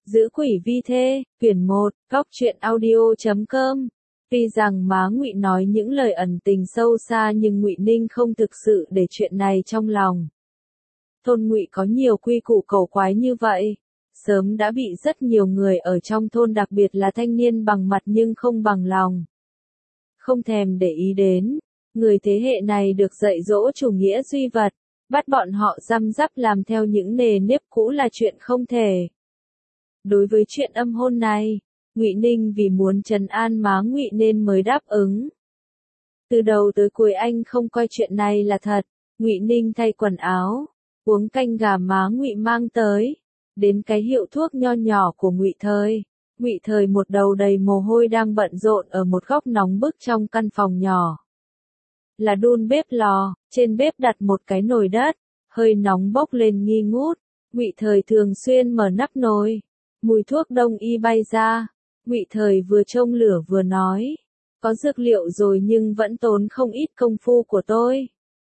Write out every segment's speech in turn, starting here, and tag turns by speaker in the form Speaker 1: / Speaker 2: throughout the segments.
Speaker 1: Giữ quỷ vi thê, quyển 1, góc truyện audio.com. Tuy rằng má Ngụy nói những lời ẩn tình sâu xa nhưng Ngụy Ninh không thực sự để chuyện này trong lòng. Thôn Ngụy có nhiều quy củ cổ quái như vậy, sớm đã bị rất nhiều người ở trong thôn, đặc biệt là thanh niên bằng mặt nhưng không bằng lòng, không thèm để ý đến. Người thế hệ này được dạy dỗ chủ nghĩa duy vật, bắt bọn họ răm rắp làm theo những nề nếp cũ là chuyện không thể. Đối với chuyện âm hôn này, Ngụy Ninh vì muốn trấn an má Ngụy nên mới đáp ứng. Từ đầu tới cuối anh không coi chuyện này là thật. Ngụy Ninh thay quần áo, uống canh gà má Ngụy mang tới, đến cái hiệu thuốc nho nhỏ của Ngụy Thời. Ngụy Thời một đầu đầy mồ hôi đang bận rộn ở một góc nóng bức trong căn phòng nhỏ. Là đun bếp lò, trên bếp đặt một cái nồi đất, hơi nóng bốc lên nghi ngút. Ngụy Thời thường xuyên mở nắp nồi, mùi thuốc đông y bay ra. Ngụy Thời vừa trông lửa vừa nói, có dược liệu rồi nhưng vẫn tốn không ít công phu của tôi.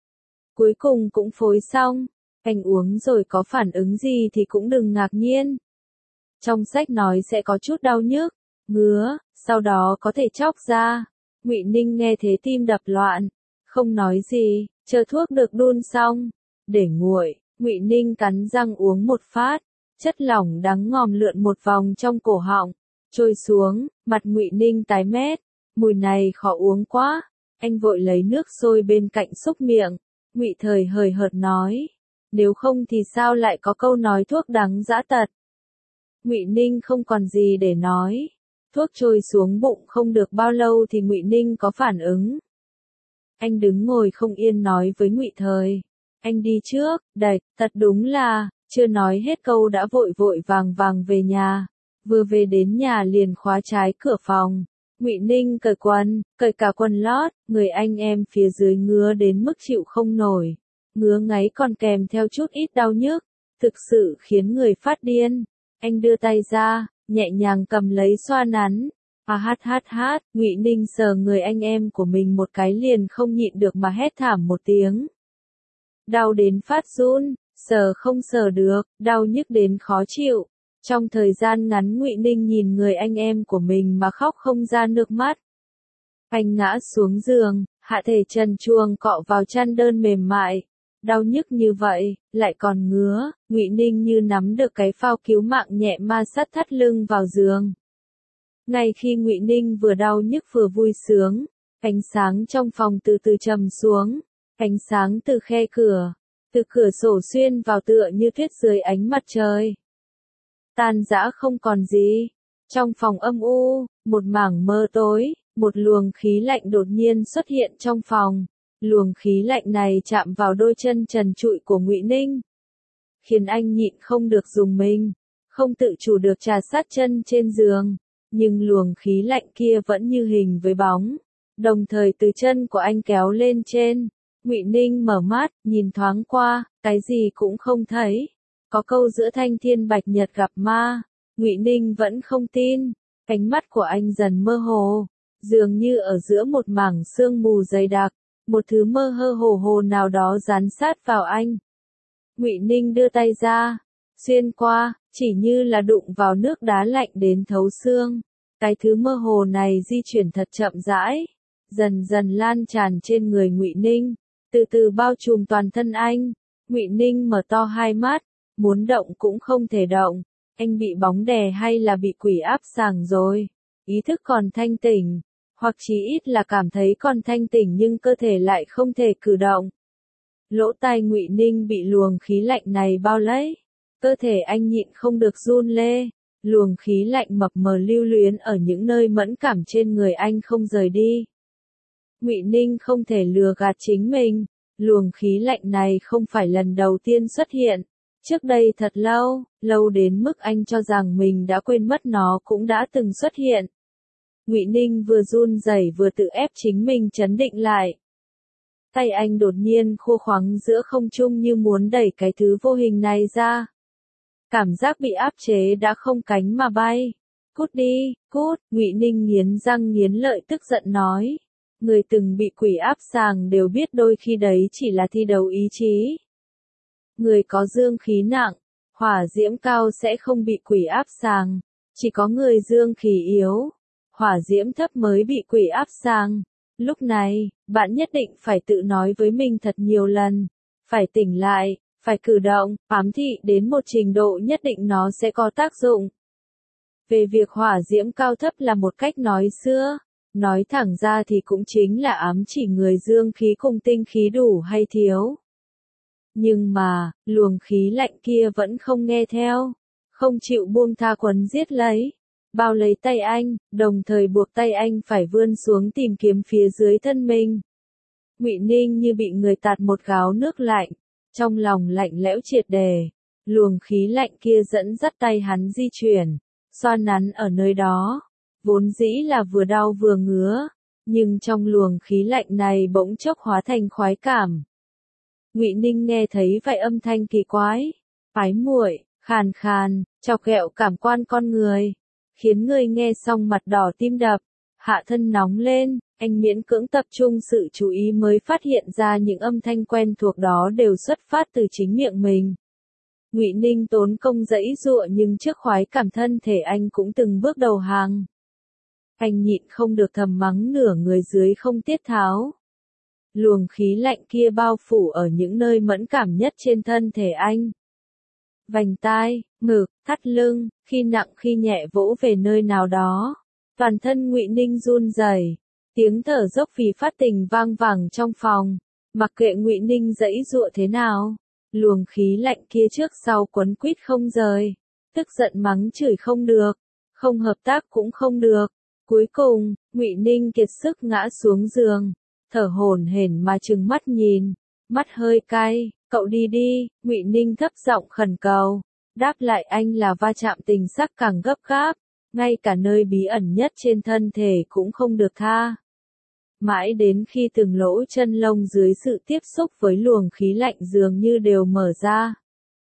Speaker 1: Cuối cùng cũng phối xong, anh uống rồi có phản ứng gì thì cũng đừng ngạc nhiên. Trong sách nói sẽ có chút đau nhức, ngứa, sau đó có thể chóc ra. Ngụy Ninh nghe thế tim đập loạn, không nói gì, chờ thuốc được đun xong, để nguội. Ngụy Ninh cắn răng uống một phát, chất lỏng đắng ngòm lượn một vòng trong cổ họng, trôi xuống, mặt Ngụy Ninh tái mét, mùi này khó uống quá. Anh vội lấy nước sôi bên cạnh xúc miệng. Ngụy Thời hời hợt nói, nếu không thì sao lại có câu nói thuốc đắng dã tật. Ngụy Ninh không còn gì để nói. Thuốc trôi xuống bụng không được bao lâu thì Ngụy Ninh có phản ứng. Anh đứng ngồi không yên nói với Ngụy Thời, anh đi trước, đạch, thật đúng là, chưa nói hết câu đã vội vội vàng vàng về nhà. Vừa về đến nhà liền khóa trái cửa phòng. Ngụy Ninh cởi quần, cởi cả quần lót, người anh em phía dưới ngứa đến mức chịu không nổi. Ngứa ngáy còn kèm theo chút ít đau nhức, thực sự khiến người phát điên. Anh đưa tay ra, nhẹ nhàng cầm lấy xoa nắn. Ngụy Ninh sờ người anh em của mình một cái liền không nhịn được mà hét thảm một tiếng. Đau đến phát run, sờ không sờ được, đau nhức đến khó chịu. Trong thời gian ngắn Ngụy Ninh nhìn người anh em của mình mà khóc không ra nước mắt. Anh ngã xuống giường, hạ thể trần truồng cọ vào chăn đơn mềm mại. Đau nhức như vậy, lại còn ngứa, Ngụy Ninh như nắm được cái phao cứu mạng nhẹ ma sát thắt lưng vào giường. Ngay khi Ngụy Ninh vừa đau nhức vừa vui sướng, ánh sáng trong phòng từ từ trầm xuống, ánh sáng từ khe cửa, từ cửa sổ xuyên vào tựa như tuyết dưới ánh mặt trời. Tan rã không còn gì. Trong phòng âm u, một mảng mơ tối, một luồng khí lạnh đột nhiên xuất hiện trong phòng. Luồng khí lạnh này chạm vào đôi chân trần trụi của Ngụy Ninh, khiến anh nhịn không được rùng mình, không tự chủ được trà sát chân trên giường. Nhưng luồng khí lạnh kia vẫn như hình với bóng, đồng thời từ chân của anh kéo lên trên. Ngụy Ninh mở mắt, nhìn thoáng qua, cái gì cũng không thấy. Có câu giữa thanh thiên bạch nhật gặp ma, Ngụy Ninh vẫn không tin. Ánh mắt của anh dần mơ hồ, dường như ở giữa một mảng sương mù dày đặc, một thứ mơ hồ nào đó dán sát vào anh. Ngụy Ninh đưa tay ra, xuyên qua, chỉ như là đụng vào nước đá lạnh đến thấu xương. Cái thứ mơ hồ này di chuyển thật chậm rãi, dần dần lan tràn trên người Ngụy Ninh, từ từ bao trùm toàn thân anh. Ngụy Ninh mở to hai mắt, muốn động cũng không thể động. Anh bị bóng đè hay là bị quỷ áp sàng rồi? Ý thức còn thanh tỉnh, hoặc chí ít là cảm thấy còn thanh tỉnh nhưng cơ thể lại không thể cử động. Lỗ tai Ngụy Ninh bị luồng khí lạnh này bao lấy, cơ thể anh nhịn không được run lê. Luồng khí lạnh mập mờ lưu luyến ở những nơi mẫn cảm trên người anh không rời đi. Ngụy Ninh không thể lừa gạt chính mình, luồng khí lạnh này không phải lần đầu tiên xuất hiện. Trước đây thật lâu, lâu đến mức anh cho rằng mình đã quên mất nó cũng đã từng xuất hiện. Ngụy Ninh vừa run rẩy vừa tự ép chính mình trấn định lại. Tay anh đột nhiên khô khoắng giữa không trung như muốn đẩy cái thứ vô hình này ra. Cảm giác bị áp chế đã không cánh mà bay. Cút đi, cút, Ngụy Ninh nghiến răng nghiến lợi tức giận nói. Người từng bị quỷ áp sàng đều biết đôi khi đấy chỉ là thi đấu ý chí. Người có dương khí nặng, Hỏa diễm cao sẽ không bị quỷ áp sàng, chỉ có người dương khí yếu, hỏa diễm thấp mới bị quỷ áp sàng. Lúc này, bạn nhất định phải tự nói với mình thật nhiều lần, phải tỉnh lại, phải cử động, ám thị đến một trình độ nhất định nó sẽ có tác dụng. Về việc hỏa diễm cao thấp là một cách nói xưa, nói thẳng ra thì cũng chính là ám chỉ người dương khí cùng tinh khí đủ hay thiếu. Nhưng mà, luồng khí lạnh kia vẫn không nghe theo, không chịu buông tha quấn giết lấy, bao lấy tay anh, đồng thời buộc tay anh phải vươn xuống tìm kiếm phía dưới thân mình. Ngụy Ninh như bị người tạt một gáo nước lạnh, trong lòng lạnh lẽo triệt đề, luồng khí lạnh kia dẫn dắt tay hắn di chuyển, xoa nắn ở nơi đó, vốn dĩ là vừa đau vừa ngứa, nhưng trong luồng khí lạnh này bỗng chốc hóa thành khoái cảm. Ngụy Ninh nghe thấy vài âm thanh kỳ quái, ái muội, khàn khàn, chọc ghẹo cảm quan con người, khiến người nghe xong mặt đỏ tim đập, hạ thân nóng lên, anh miễn cưỡng tập trung sự chú ý mới phát hiện ra những âm thanh quen thuộc đó đều xuất phát từ chính miệng mình. Ngụy Ninh tốn công giãy giụa nhưng trước khoái cảm thân thể anh cũng từng bước đầu hàng. Anh nhịn không được thầm mắng nửa người dưới không tiết tháo. Luồng khí lạnh kia bao phủ ở những nơi mẫn cảm nhất trên thân thể anh. Vành tai, ngực, thắt lưng, khi nặng khi nhẹ vỗ về nơi nào đó. Toàn thân Ngụy Ninh run rẩy, tiếng thở dốc phì phát tình vang vẳng trong phòng. Mặc kệ Ngụy Ninh giãy giụa thế nào, luồng khí lạnh kia trước sau quấn quýt không rời. Tức giận mắng chửi không được, không hợp tác cũng không được. Cuối cùng, Ngụy Ninh kiệt sức ngã xuống giường, thở hổn hển mà trừng mắt nhìn, mắt hơi cay, cậu đi đi, Ngụy Ninh thấp giọng khẩn cầu. Đáp lại anh là va chạm tình sắc càng gấp gáp, ngay cả nơi bí ẩn nhất trên thân thể cũng không được tha. Mãi đến khi từng lỗ chân lông dưới sự tiếp xúc với luồng khí lạnh dường như đều mở ra.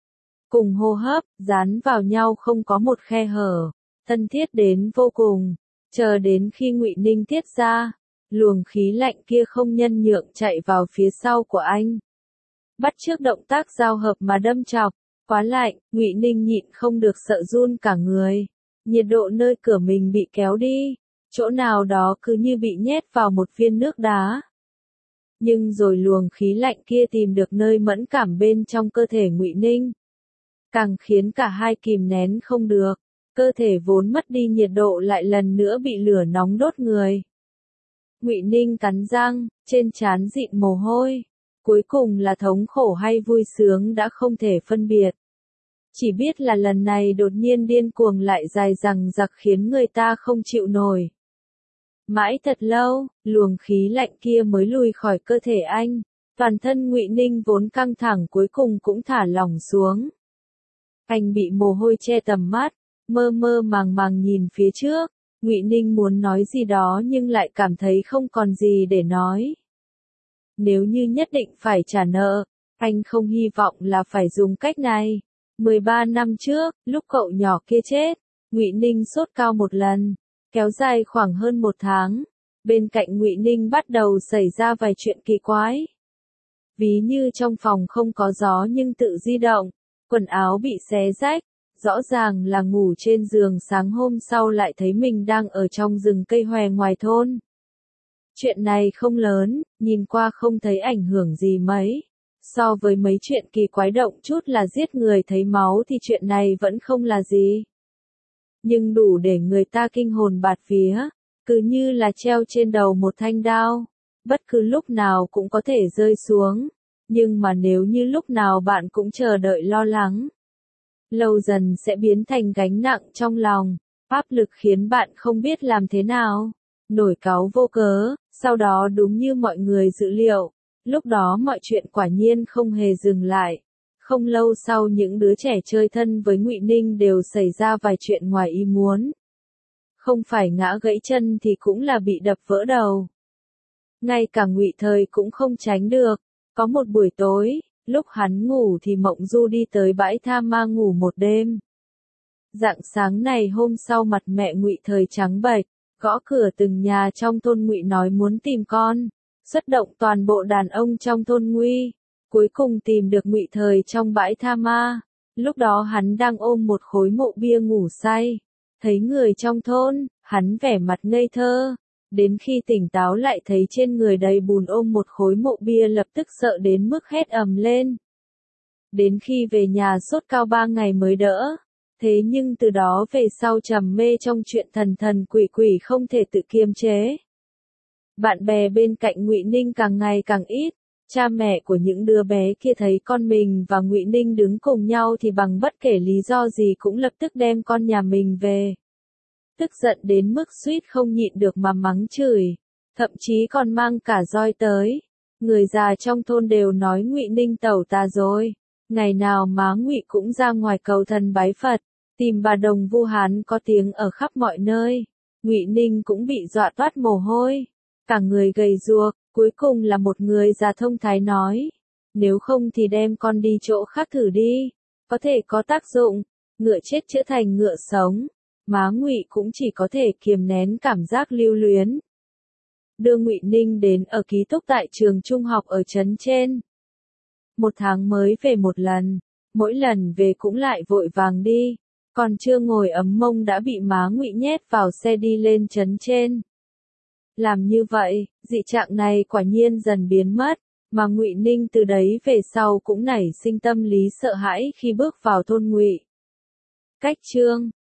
Speaker 1: Cùng hô hấp, dán vào nhau không có một khe hở, thân thiết đến vô cùng, chờ đến khi Ngụy Ninh tiết ra, luồng khí lạnh kia không nhân nhượng chạy vào phía sau của anh. Bắt chước động tác giao hợp mà đâm chọc, quá lạnh, Ngụy Ninh nhịn không được sợ run cả người. Nhiệt độ nơi cửa mình bị kéo đi, chỗ nào đó cứ như bị nhét vào một viên nước đá. Nhưng rồi luồng khí lạnh kia tìm được nơi mẫn cảm bên trong cơ thể Ngụy Ninh, càng khiến cả hai kìm nén không được, cơ thể vốn mất đi nhiệt độ lại lần nữa bị lửa nóng đốt người. Ngụy Ninh cắn răng, trên trán dịn mồ hôi, cuối cùng là thống khổ hay vui sướng đã không thể phân biệt. Chỉ biết là lần này đột nhiên điên cuồng lại dài dằng dặc khiến người ta không chịu nổi. Mãi thật lâu, luồng khí lạnh kia mới lùi khỏi cơ thể anh, toàn thân Ngụy Ninh vốn căng thẳng cuối cùng cũng thả lỏng xuống. Anh bị mồ hôi che tầm mắt, mơ mơ màng màng nhìn phía trước, Ngụy Ninh muốn nói gì đó nhưng lại cảm thấy không còn gì để nói. Nếu như nhất định phải trả nợ, anh không hy vọng là phải dùng cách này. 13 năm trước, lúc cậu nhỏ kia chết, Ngụy Ninh sốt cao một lần, kéo dài khoảng hơn 1 tháng. Bên cạnh Ngụy Ninh bắt đầu xảy ra vài chuyện kỳ quái. Ví như trong phòng không có gió nhưng tự di động, quần áo bị xé rách, rõ ràng là ngủ trên giường sáng hôm sau lại thấy mình đang ở trong rừng cây hoè ngoài thôn. Chuyện này không lớn, nhìn qua không thấy ảnh hưởng gì mấy. So với mấy chuyện kỳ quái động chút là giết người thấy máu thì chuyện này vẫn không là gì. Nhưng đủ để người ta kinh hồn bạt vía, cứ như là treo trên đầu một thanh đao, bất cứ lúc nào cũng có thể rơi xuống. Nhưng mà nếu như lúc nào bạn cũng chờ đợi lo lắng, lâu dần sẽ biến thành gánh nặng trong lòng, áp lực khiến bạn không biết làm thế nào, nổi cáu vô cớ. Sau đó đúng như mọi người dự liệu, lúc đó mọi chuyện quả nhiên không hề dừng lại. Không lâu sau những đứa trẻ chơi thân với Ngụy Ninh đều xảy ra vài chuyện ngoài ý muốn. Không phải ngã gãy chân thì cũng là bị đập vỡ đầu. Ngay cả Ngụy Thời cũng không tránh được. Có một buổi tối, lúc hắn ngủ thì Mộng Du đi tới bãi tha ma ngủ một đêm. Rạng sáng này hôm sau mặt mẹ Ngụy Thời trắng bệch, gõ cửa từng nhà trong thôn Ngụy nói muốn tìm con, xuất động toàn bộ đàn ông trong thôn Ngụy, cuối cùng tìm được Ngụy Thời trong bãi tha ma. Lúc đó hắn đang ôm một khối mộ bia ngủ say, thấy người trong thôn, hắn vẻ mặt ngây thơ, đến khi tỉnh táo lại thấy trên người đầy bùn ôm một khối mộ bia lập tức sợ đến mức hét ầm lên. Đến khi về nhà sốt cao 3 ngày mới đỡ, thế nhưng từ đó về sau trầm mê trong chuyện thần thần quỷ quỷ không thể tự kiềm chế. Bạn bè bên cạnh Ngụy Ninh càng ngày càng ít, cha mẹ của những đứa bé kia thấy con mình và Ngụy Ninh đứng cùng nhau thì bằng bất kể lý do gì cũng lập tức đem con nhà mình về. Tức giận đến mức suýt không nhịn được mà mắng chửi, thậm chí còn mang cả roi tới. Người già trong thôn đều nói Ngụy Ninh tẩu tà rồi. Ngày nào má Ngụy cũng ra ngoài cầu thần bái Phật, tìm bà đồng vu hán có tiếng ở khắp mọi nơi. Ngụy Ninh cũng bị dọa toát mồ hôi, cả người gầy guộc, cuối cùng là một người già thông thái nói, nếu không thì đem con đi chỗ khác thử đi, có thể có tác dụng, ngựa chết chữa thành ngựa sống. Má Ngụy cũng chỉ có thể kiềm nén cảm giác lưu luyến. Đưa Ngụy Ninh đến ở ký túc tại trường trung học ở trấn trên. 1 tháng mới về một lần, mỗi lần về cũng lại vội vàng đi, còn chưa ngồi ấm mông đã bị má Ngụy nhét vào xe đi lên trấn trên. Làm như vậy, dị trạng này quả nhiên dần biến mất, mà Ngụy Ninh từ đấy về sau cũng nảy sinh tâm lý sợ hãi khi bước vào thôn Ngụy. Cách chương